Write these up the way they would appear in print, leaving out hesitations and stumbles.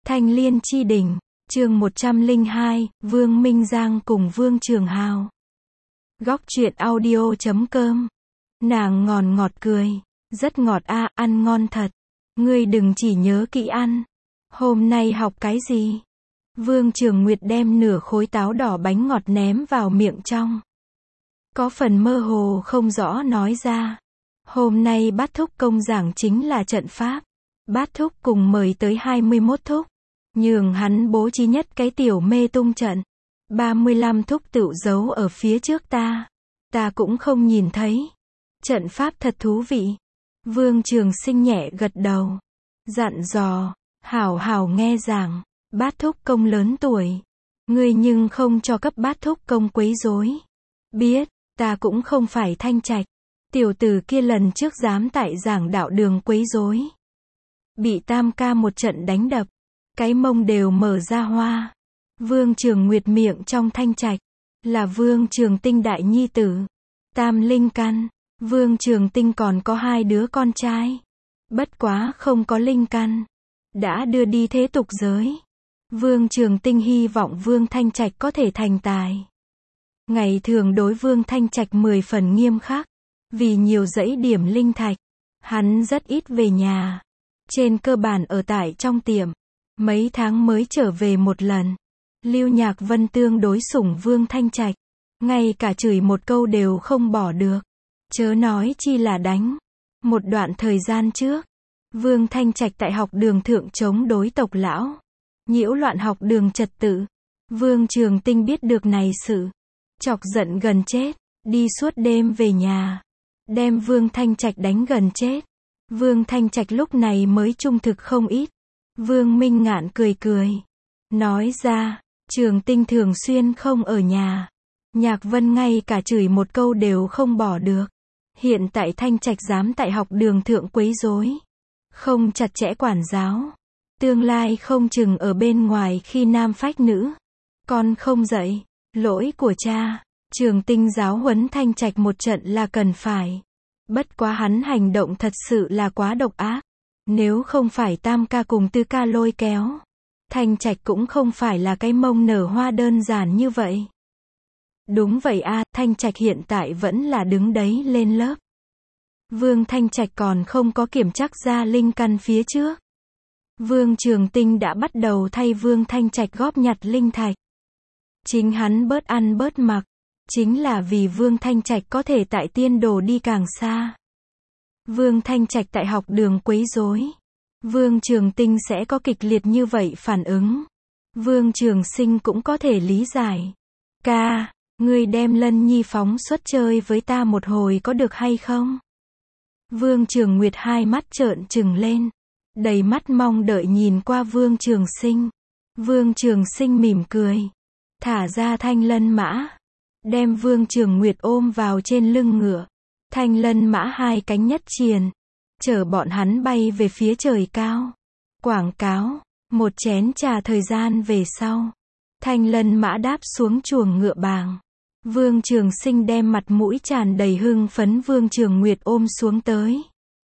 Thanh Liên Chi Đỉnh, chương 102, Vương Minh Giang cùng Vương Trường Hào. Góc truyện audio.com. Nàng ngọt cười. Rất ngọt a, ăn ngon thật. Ngươi đừng chỉ nhớ kỹ ăn. Hôm nay học cái gì? Vương Trường Nguyệt đem nửa khối táo đỏ bánh ngọt ném vào miệng trong. Có phần mơ hồ không rõ nói ra. Hôm nay bát thúc công giảng chính là trận pháp. Bát thúc cùng mời tới 21 thúc. Nhường hắn bố trí nhất cái tiểu mê tung trận. 35 thúc tựu giấu ở phía trước ta. Ta cũng không nhìn thấy. Trận pháp thật thú vị. Vương Trường Sinh nhẹ gật đầu. Dặn dò, hảo hảo nghe giảng. Bát thúc công lớn tuổi. Ngươi nhưng không cho cấp bát thúc công quấy rối. Biết, ta cũng không phải Thanh Trạch. Tiểu tử kia lần trước dám tại giảng đạo đường quấy rối. Bị Tam ca một trận đánh đập. Cái mông đều mở ra hoa. Vương Trường Nguyệt miệng trong Thanh Trạch. Là Vương Trường Tinh đại nhi tử. Tam linh căn. Vương Trường Tinh còn có 2 đứa con trai. Bất quá không có linh căn. Đã đưa đi thế tục giới. Vương Trường Tinh hy vọng Vương Thanh Trạch có thể thành tài. Ngày thường đối Vương Thanh Trạch 10 phần nghiêm khắc. Vì nhiều dãy điểm linh thạch. Hắn rất ít về nhà. Trên cơ bản ở tại trong tiệm. Mấy tháng mới trở về một lần. Lưu Nhạc Vân tương đối sủng Vương Thanh Trạch. Ngay cả chửi một câu đều không bỏ được. Chớ nói chi là đánh. Một đoạn thời gian trước. Vương Thanh Trạch tại học đường thượng chống đối tộc lão. Nhiễu loạn học đường trật tự. Vương Trường Tinh biết được này sự. Chọc giận gần chết. Đi suốt đêm về nhà. Đem Vương Thanh Trạch đánh gần chết. Vương Thanh Trạch lúc này mới trung thực không ít. Vương Minh Ngạn cười. Nói ra, Trường Tinh thường xuyên không ở nhà. Nhạc Vân ngay cả chửi một câu đều không bỏ được. Hiện tại Thanh Trạch dám tại học đường thượng quấy rối. Không chặt chẽ quản giáo. Tương lai không chừng ở bên ngoài khi nam phách nữ. Con không dạy. Lỗi của cha. Trường Tinh giáo huấn Thanh Trạch một trận là cần phải. Bất quá hắn hành động thật sự là quá độc ác. Nếu không phải Tam ca cùng Tư ca lôi kéo. Thanh Trạch cũng không phải là cái mông nở hoa đơn giản như vậy. Đúng vậy a, Thanh Trạch hiện tại vẫn là đứng đấy lên lớp. Vương Thanh Trạch còn không có kiểm chắc ra linh căn phía trước. Vương Trường Tinh đã bắt đầu thay Vương Thanh Trạch góp nhặt linh thạch. Chính hắn bớt ăn bớt mặc. Chính là vì Vương Thanh Trạch có thể tại tiên đồ đi càng xa. Vương Thanh Trạch tại học đường quấy rối. Vương Trường Tinh sẽ có kịch liệt như vậy phản ứng. Vương Trường Sinh cũng có thể lý giải. Ca, ngươi đem Lân Nhi phóng xuất chơi với ta một hồi có được hay không? Vương Trường Nguyệt hai mắt trợn trừng lên. Đầy mắt mong đợi nhìn qua Vương Trường Sinh. Vương Trường Sinh mỉm cười. Thả ra Thanh Lân mã. Đem Vương Trường Nguyệt ôm vào trên lưng ngựa. Thanh Lân mã 2 cánh nhất triền. Chở bọn hắn bay về phía trời cao. Quảng cáo. Một chén trà thời gian về sau. Thanh Lân mã đáp xuống chuồng ngựa bàng. Vương Trường Sinh đem mặt mũi tràn đầy hưng phấn Vương Trường Nguyệt ôm xuống tới.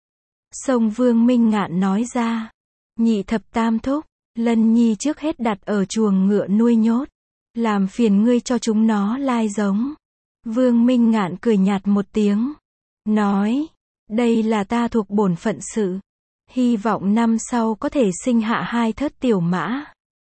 Sông Vương Minh Ngạn nói ra. Nhị thập tam thúc. Lân Nhi trước hết đặt ở chuồng ngựa nuôi nhốt. Làm phiền ngươi cho chúng nó lai giống. Vương Minh Ngạn cười nhạt một tiếng. Nói. Đây là ta thuộc bổn phận sự. Hy vọng năm sau có thể sinh hạ 2 thớt tiểu mã.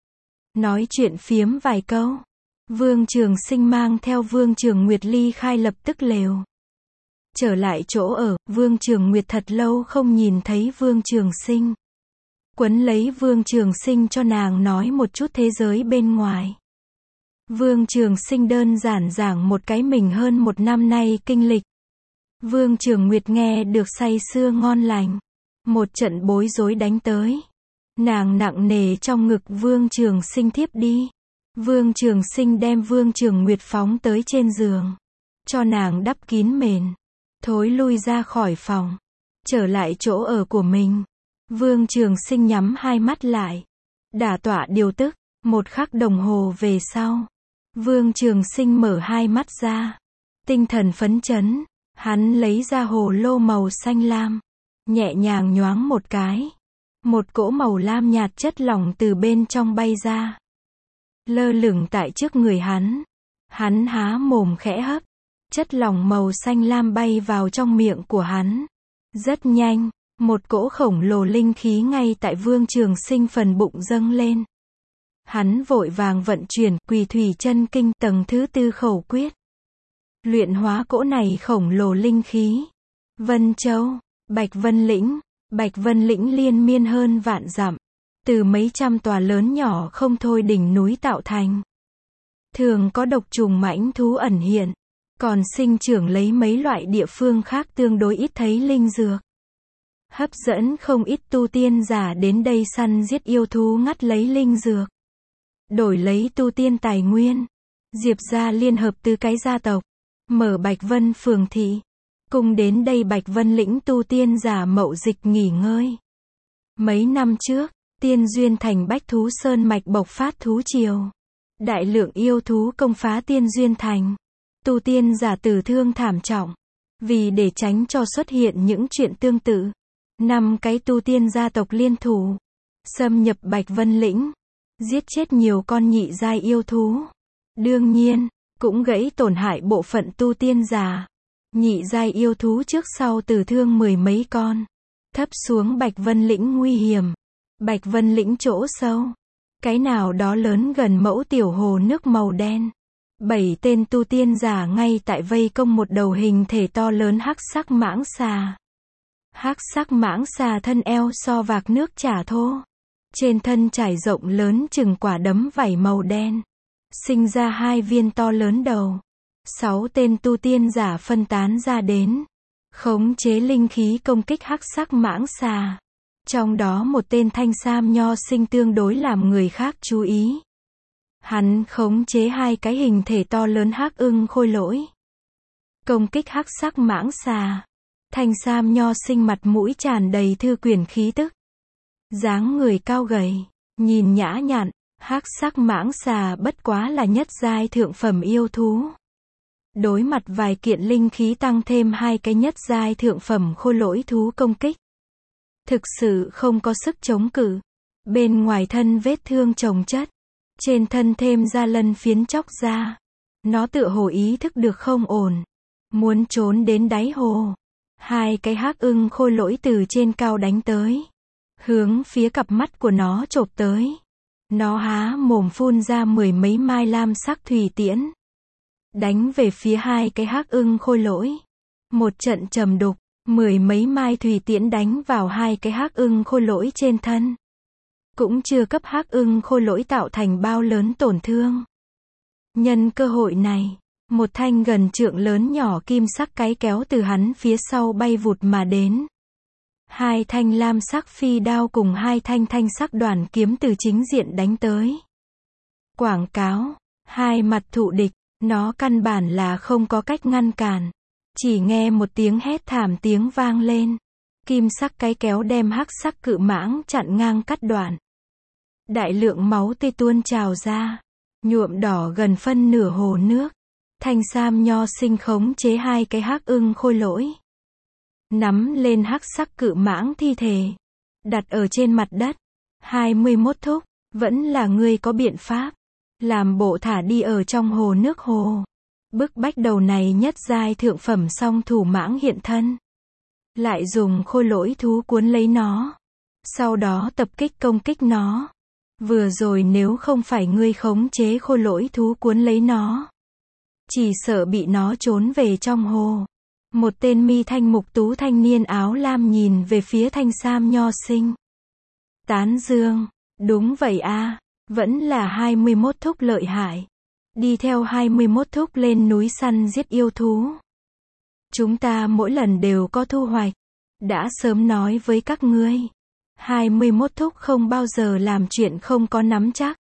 Nói chuyện phiếm vài câu. Vương Trường Sinh mang theo Vương Trường Nguyệt ly khai lập tức lều. Trở lại chỗ ở, Vương Trường Nguyệt thật lâu không nhìn thấy Vương Trường Sinh. Quấn lấy Vương Trường Sinh cho nàng nói một chút thế giới bên ngoài. Vương Trường Sinh đơn giản giảng một cái mình hơn 1 năm nay kinh lịch. Vương Trường Nguyệt nghe được say sưa ngon lành. Một trận bối rối đánh tới. Nàng nặng nề trong ngực Vương Trường Sinh thiếp đi. Vương Trường Sinh đem Vương Trường Nguyệt phóng tới trên giường. Cho nàng đắp kín mền. Thối lui ra khỏi phòng. Trở lại chỗ ở của mình. Vương Trường Sinh nhắm 2 mắt lại. Đả tọa điều tức. 1 khắc đồng hồ về sau. Vương Trường Sinh mở 2 mắt ra. Tinh thần phấn chấn. Hắn lấy ra hồ lô màu xanh lam. Nhẹ nhàng nhoáng một cái. Một cỗ màu lam nhạt chất lỏng từ bên trong bay ra. Lơ lửng tại trước người hắn. Hắn há mồm khẽ hấp. Chất lỏng màu xanh lam bay vào trong miệng của hắn. Rất nhanh, một cỗ khổng lồ linh khí ngay tại Vương Trường Sinh phần bụng dâng lên. Hắn vội vàng vận chuyển Quỳ Thủy Chân Kinh tầng thứ 4 khẩu quyết. Luyện hóa cỗ này khổng lồ linh khí. Vân Châu, Bạch Vân Lĩnh. Bạch Vân Lĩnh liên miên hơn vạn dặm. Từ mấy trăm tòa lớn nhỏ không thôi đỉnh núi tạo thành. Thường có độc trùng mãnh thú ẩn hiện. Còn sinh trưởng lấy mấy loại địa phương khác tương đối ít thấy linh dược. Hấp dẫn không ít tu tiên giả đến đây săn giết yêu thú ngắt lấy linh dược. Đổi lấy tu tiên tài nguyên. Diệp gia liên hợp tứ cái gia tộc. Mở Bạch Vân phường thị. Cùng đến đây Bạch Vân Lĩnh tu tiên giả mậu dịch nghỉ ngơi. Mấy năm trước, Tiên Duyên Thành Bách Thú Sơn mạch bộc phát thú triều. Đại lượng yêu thú công phá Tiên Duyên Thành. Tu tiên giả tử thương thảm trọng. Vì để tránh cho xuất hiện những chuyện tương tự, 5 cái tu tiên gia tộc liên thủ, xâm nhập Bạch Vân Lĩnh, giết chết nhiều con nhị giai yêu thú. Đương nhiên, cũng gãy tổn hại bộ phận tu tiên giả. Nhị giai yêu thú trước sau tử thương 10 mấy con. Thấp xuống Bạch Vân Lĩnh nguy hiểm. Bạch Vân Lĩnh chỗ sâu. Cái nào đó lớn gần mẫu tiểu hồ nước màu đen. 7 tên tu tiên giả ngay tại vây công một đầu hình thể to lớn hắc sắc mãng xà. Hắc sắc mãng xà thân eo so vạc nước chả thô. Trên thân trải rộng lớn chừng quả đấm vảy màu đen. Sinh ra 2 viên to lớn đầu. 6 tên tu tiên giả phân tán ra đến. Khống chế linh khí công kích hắc sắc mãng xà. Trong đó một tên thanh sam nho sinh tương đối làm người khác chú ý. Hắn khống chế 2 cái hình thể to lớn hắc ưng khôi lỗi. Công kích hắc sắc mãng xà. Thanh sam nho sinh mặt mũi tràn đầy thư quyển khí tức. Dáng người cao gầy, nhìn nhã nhặn, hắc sắc mãng xà bất quá là nhất giai thượng phẩm yêu thú. Đối mặt vài kiện linh khí tăng thêm 2 cái nhất giai thượng phẩm khôi lỗi thú công kích. Thực sự không có sức chống cự. Bên ngoài thân vết thương chồng chất. Trên thân thêm ra lân phiến chóc ra. Nó tựa hồ ý thức được không ổn. Muốn trốn đến đáy hồ. 2 cái hắc ưng khôi lỗi từ trên cao đánh tới. Hướng phía cặp mắt của nó chộp tới. Nó há mồm phun ra 10 mấy mai lam sắc thủy tiễn. Đánh về phía 2 cái hắc ưng khôi lỗi. Một trận trầm đục, 10 mấy mai thủy tiễn đánh vào 2 cái hắc ưng khôi lỗi trên thân. Cũng chưa cấp hắc ưng khôi lỗi tạo thành bao lớn tổn thương. Nhân cơ hội này, một thanh gần trượng lớn nhỏ kim sắc cái kéo từ hắn phía sau bay vụt mà đến. 2 thanh lam sắc phi đao cùng 2 thanh thanh sắc đoàn kiếm từ chính diện đánh tới. Quảng cáo, 2 mặt thụ địch, nó căn bản là không có cách ngăn cản. Chỉ nghe một tiếng hét thảm tiếng vang lên. Kim sắc cái kéo đem hắc sắc cự mãng chặn ngang cắt đoạn. Đại lượng máu tươi tuôn trào ra, nhuộm đỏ gần phân nửa hồ nước. Thanh sam nho sinh khống chế 2 cái hắc ưng khôi lỗi. Nắm lên hắc sắc cự mãng thi thể. Đặt ở trên mặt đất. 21 thúc, vẫn là ngươi có biện pháp. Làm bộ thả đi ở trong hồ nước hồ. Bức bách đầu này nhất giai thượng phẩm song thủ mãng hiện thân. Lại dùng khôi lỗi thú cuốn lấy nó. Sau đó tập kích công kích nó. Vừa rồi nếu không phải ngươi khống chế khôi lỗi thú cuốn lấy nó. Chỉ sợ bị nó trốn về trong hồ. Một tên mi thanh mục tú thanh niên áo lam nhìn về phía thanh sam nho sinh. Tán dương, đúng vậy a, vẫn là 21 thúc lợi hại. Đi theo 21 thúc lên núi săn giết yêu thú. Chúng ta mỗi lần đều có thu hoạch. Đã sớm nói với các ngươi. 21 thúc không bao giờ làm chuyện không có nắm chắc.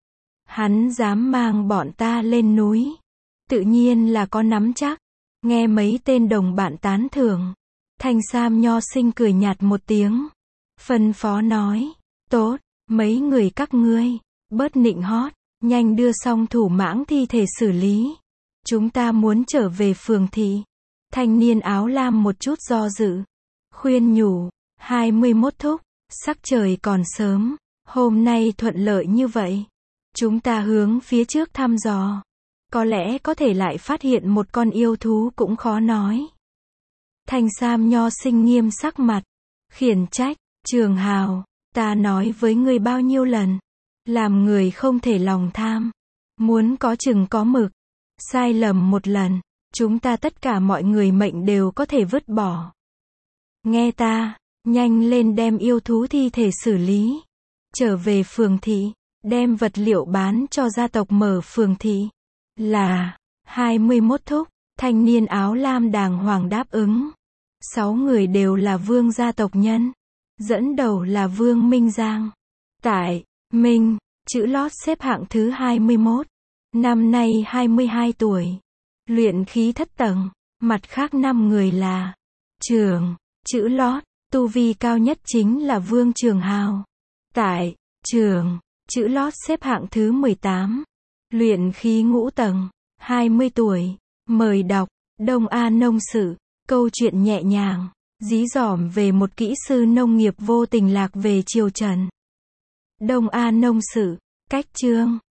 Hắn dám mang bọn ta lên núi. Tự nhiên là có nắm chắc. Nghe mấy tên đồng bạn tán thưởng. Thanh sam nho sinh cười nhạt một tiếng. Phân phó nói. Tốt, mấy người các ngươi. Bớt nịnh hót. Nhanh đưa xong thủ mãng thi thể xử lý. Chúng ta muốn trở về phường thị. Thanh niên áo lam một chút do dự. Khuyên nhủ. 21 thúc. Sắc trời còn sớm, hôm nay thuận lợi như vậy. Chúng ta hướng phía trước thăm dò. Có lẽ có thể lại phát hiện một con yêu thú cũng khó nói. Thanh Sam Nho sinh nghiêm sắc mặt, khiển trách, Trường Hào, ta nói với ngươi bao nhiêu lần. Làm người không thể lòng tham. Muốn có chừng có mực. Sai lầm một lần, chúng ta tất cả mọi người mệnh đều có thể vứt bỏ. Nghe ta, nhanh lên đem yêu thú thi thể xử lý. Trở về phường thị, đem vật liệu bán cho gia tộc mở phường thị. Là, 21 thúc, thanh niên áo lam đàng hoàng đáp ứng. 6 người đều là Vương gia tộc nhân. Dẫn đầu là Vương Minh Giang. Tại, Minh, chữ lót xếp hạng thứ 21. Năm nay 22 tuổi. Luyện khí thất tầng. Mặt khác 5 người là Trường, chữ lót, tu vi cao nhất chính là Vương Trường Hào. Tại, Trường, chữ lót xếp hạng thứ 18. Luyện khí ngũ tầng, 20 tuổi. Mời đọc, Đông A Nông Sự, câu chuyện nhẹ nhàng, dí dỏm về một kỹ sư nông nghiệp vô tình lạc về triều Trần. Đông A Nông Sự, cách chương.